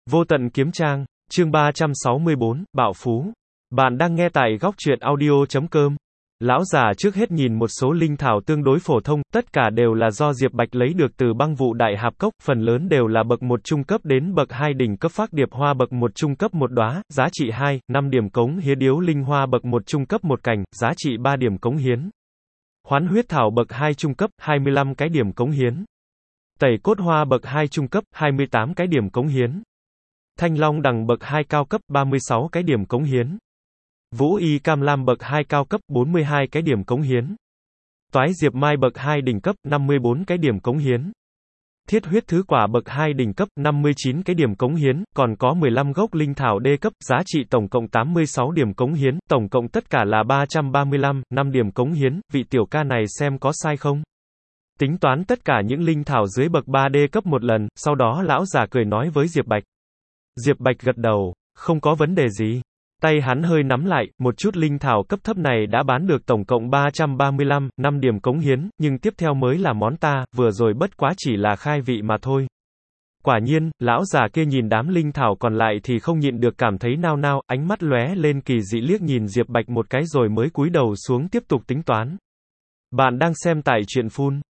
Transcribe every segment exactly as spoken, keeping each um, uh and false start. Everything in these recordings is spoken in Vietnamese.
Vô tận kiếm trang, chương ba trăm sáu mươi bốn, Bạo Phú. Bạn đang nghe tại góc truyện audio chấm com. Lão già trước hết nhìn một số linh thảo tương đối phổ thông, tất cả đều là do Diệp Bạch lấy được từ băng vụ đại hạp cốc, phần lớn đều là bậc một trung cấp đến bậc hai đỉnh cấp phác điệp hoa bậc một trung cấp một đóa, giá trị hai, năm điểm cống hiến điếu linh hoa bậc một trung cấp một cành, giá trị ba điểm cống hiến. Hoán huyết thảo bậc hai trung cấp, hai mươi lăm cái điểm cống hiến. Tẩy cốt hoa bậc hai trung cấp, hai mươi tám cái điểm cống hiến. Thanh long đằng bậc hai cao cấp, ba mươi sáu cái điểm cống hiến. Vũ y cam lam bậc hai cao cấp, bốn mươi hai cái điểm cống hiến. Toái diệp mai bậc hai đỉnh cấp, năm mươi bốn cái điểm cống hiến. Thiết huyết thứ quả bậc hai đỉnh cấp, năm mươi chín cái điểm cống hiến, còn có mười lăm gốc linh thảo đê cấp, giá trị tổng cộng tám mươi sáu điểm cống hiến, tổng cộng tất cả là ba trăm ba mươi lăm, năm điểm cống hiến, vị tiểu ca này xem có sai không? Tính toán tất cả những linh thảo dưới bậc ba đê cấp một lần, sau đó lão già cười nói với Diệp Bạch. Diệp Bạch gật đầu, không có vấn đề gì. Tay hắn hơi nắm lại, một chút linh thảo cấp thấp này đã bán được tổng cộng ba trăm ba mươi lăm, năm điểm cống hiến, nhưng tiếp theo mới là món ta, vừa rồi bất quá chỉ là khai vị mà thôi. Quả nhiên, lão già kia nhìn đám linh thảo còn lại thì không nhịn được cảm thấy nao nao, ánh mắt lóe lên kỳ dị liếc nhìn Diệp Bạch một cái rồi mới cúi đầu xuống tiếp tục tính toán. Bạn đang xem tại truyện phun.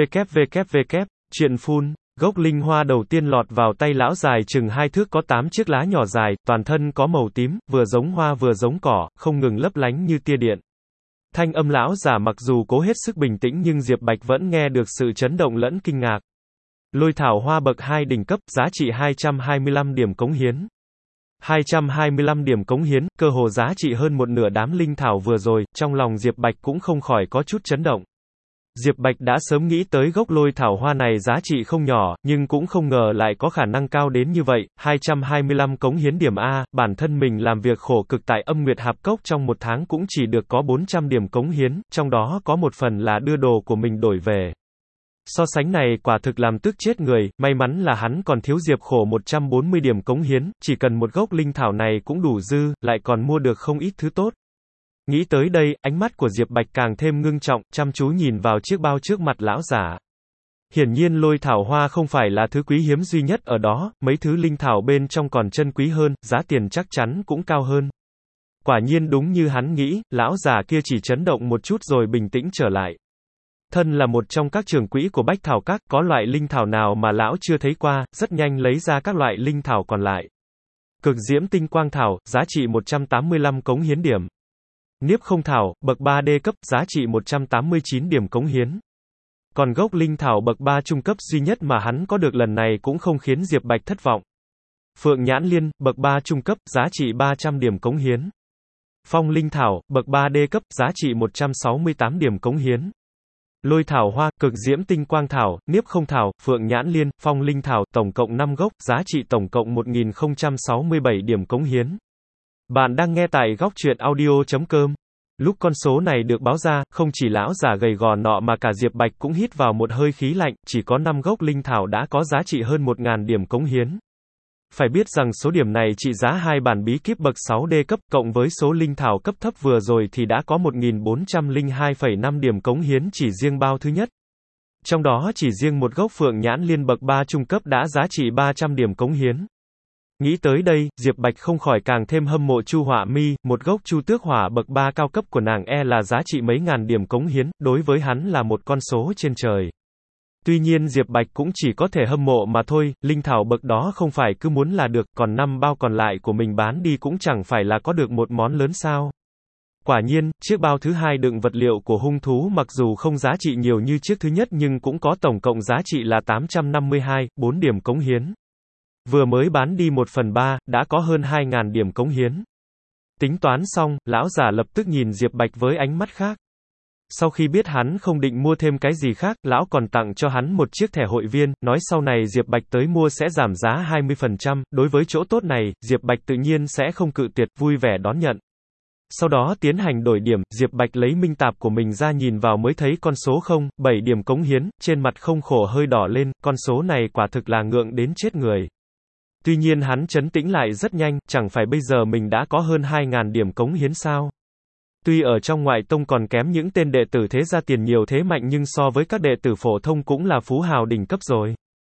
www. Truyện phun. Gốc linh hoa đầu tiên lọt vào tay lão dài chừng hai thước có tám chiếc lá nhỏ dài, toàn thân có màu tím, vừa giống hoa vừa giống cỏ, không ngừng lấp lánh như tia điện. Thanh âm lão già mặc dù cố hết sức bình tĩnh nhưng Diệp Bạch vẫn nghe được sự chấn động lẫn kinh ngạc. Lôi thảo hoa bậc hai đỉnh cấp, giá trị hai trăm hai mươi lăm điểm cống hiến. hai trăm hai mươi lăm điểm cống hiến, cơ hồ giá trị hơn một nửa đám linh thảo vừa rồi, trong lòng Diệp Bạch cũng không khỏi có chút chấn động. Diệp Bạch đã sớm nghĩ tới gốc lôi thảo hoa này giá trị không nhỏ, nhưng cũng không ngờ lại có khả năng cao đến như vậy, hai trăm hai mươi lăm cống hiến điểm A, bản thân mình làm việc khổ cực tại âm nguyệt hạp cốc trong một tháng cũng chỉ được có bốn trăm điểm cống hiến, trong đó có một phần là đưa đồ của mình đổi về. So sánh này quả thực làm tức chết người, may mắn là hắn còn thiếu Diệp khổ một trăm bốn mươi điểm cống hiến, chỉ cần một gốc linh thảo này cũng đủ dư, lại còn mua được không ít thứ tốt. Nghĩ tới đây, ánh mắt của Diệp Bạch càng thêm ngưng trọng, chăm chú nhìn vào chiếc bao trước mặt lão giả. Hiển nhiên lôi thảo hoa không phải là thứ quý hiếm duy nhất ở đó, mấy thứ linh thảo bên trong còn chân quý hơn, giá tiền chắc chắn cũng cao hơn. Quả nhiên đúng như hắn nghĩ, lão già kia chỉ chấn động một chút rồi bình tĩnh trở lại. Thân là một trong các trưởng quỹ của Bách Thảo Các, có loại linh thảo nào mà lão chưa thấy qua, rất nhanh lấy ra các loại linh thảo còn lại. Cực diễm tinh quang thảo, giá trị một trăm tám mươi lăm cống hiến điểm. Niếp không thảo, bậc ba đê cấp, giá trị một trăm tám mươi chín điểm cống hiến. Còn gốc linh thảo bậc ba trung cấp duy nhất mà hắn có được lần này cũng không khiến Diệp Bạch thất vọng. Phượng nhãn liên, bậc ba trung cấp, giá trị ba trăm điểm cống hiến. Phong linh thảo, bậc ba đê cấp, giá trị một trăm sáu mươi tám điểm cống hiến. Lôi thảo hoa, cực diễm tinh quang thảo, niếp không thảo, phượng nhãn liên, phong linh thảo, tổng cộng năm gốc, giá trị tổng cộng một nghìn không trăm sáu mươi bảy điểm cống hiến. Bạn đang nghe tại góc truyện audio chấm com. Lúc con số này được báo ra, không chỉ lão già gầy gò nọ mà cả Diệp Bạch cũng hít vào một hơi khí lạnh, chỉ có năm gốc linh thảo đã có giá trị hơn một nghìn điểm cống hiến. Phải biết rằng số điểm này trị giá hai bản bí kíp bậc sáu đê cấp, cộng với số linh thảo cấp thấp vừa rồi thì đã có một nghìn bốn trăm lẻ hai phẩy năm điểm cống hiến chỉ riêng bao thứ nhất. Trong đó chỉ riêng một gốc phượng nhãn liên bậc ba trung cấp đã giá trị ba trăm điểm cống hiến. Nghĩ tới đây, Diệp Bạch không khỏi càng thêm hâm mộ Chu Họa Mi, một gốc chu tước hỏa bậc ba cao cấp của nàng e là giá trị mấy ngàn điểm cống hiến, đối với hắn là một con số trên trời. Tuy nhiên Diệp Bạch cũng chỉ có thể hâm mộ mà thôi, linh thảo bậc đó không phải cứ muốn là được, còn năm bao còn lại của mình bán đi cũng chẳng phải là có được một món lớn sao. Quả nhiên, chiếc bao thứ hai đựng vật liệu của hung thú mặc dù không giá trị nhiều như chiếc thứ nhất nhưng cũng có tổng cộng giá trị là tám trăm năm mươi hai, bốn điểm cống hiến. Vừa mới bán đi một phần ba, đã có hơn hai nghìn điểm cống hiến. Tính toán xong, lão già lập tức nhìn Diệp Bạch với ánh mắt khác. Sau khi biết hắn không định mua thêm cái gì khác, lão còn tặng cho hắn một chiếc thẻ hội viên, nói sau này Diệp Bạch tới mua sẽ giảm giá hai mươi phần trăm, đối với chỗ tốt này, Diệp Bạch tự nhiên sẽ không cự tuyệt, vui vẻ đón nhận. Sau đó tiến hành đổi điểm, Diệp Bạch lấy minh tạp của mình ra nhìn vào mới thấy con số không, bảy điểm cống hiến, trên mặt không khổ hơi đỏ lên, con số này quả thực là ngượng đến chết người. Tuy nhiên hắn trấn tĩnh lại rất nhanh, chẳng phải bây giờ mình đã có hơn hai nghìn điểm cống hiến sao. Tuy ở trong ngoại tông còn kém những tên đệ tử thế gia tiền nhiều thế mạnh nhưng so với các đệ tử phổ thông cũng là phú hào đỉnh cấp rồi.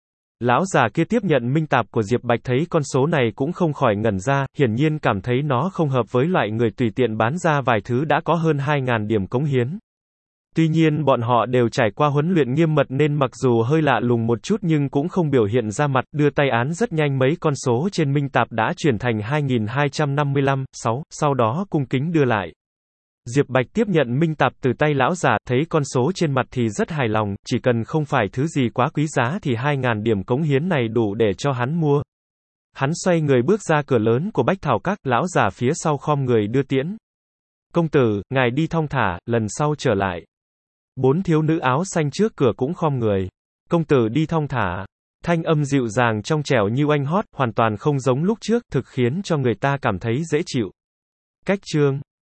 Lão già kia tiếp nhận minh tạp của Diệp Bạch thấy con số này cũng không khỏi ngẩn ra, hiển nhiên cảm thấy nó không hợp với loại người tùy tiện bán ra vài thứ đã có hơn hai nghìn điểm cống hiến. Tuy nhiên bọn họ đều trải qua huấn luyện nghiêm mật nên mặc dù hơi lạ lùng một chút nhưng cũng không biểu hiện ra mặt, đưa tay án rất nhanh mấy con số trên minh tạp đã chuyển thành hai nghìn hai trăm năm mươi lăm, sáu, sau đó cung kính đưa lại. Diệp Bạch tiếp nhận minh tạp từ tay lão già, thấy con số trên mặt thì rất hài lòng, chỉ cần không phải thứ gì quá quý giá thì hai nghìn điểm cống hiến này đủ để cho hắn mua. Hắn xoay người bước ra cửa lớn của Bách Thảo Các, lão già phía sau khom người đưa tiễn. Công tử, ngài đi thong thả, lần sau trở lại. Bốn thiếu nữ áo xanh trước cửa cũng khom người. Công tử đi thong thả. Thanh âm dịu dàng trong trẻo như oanh hót, hoàn toàn không giống lúc trước, thực khiến cho người ta cảm thấy dễ chịu. Cách chương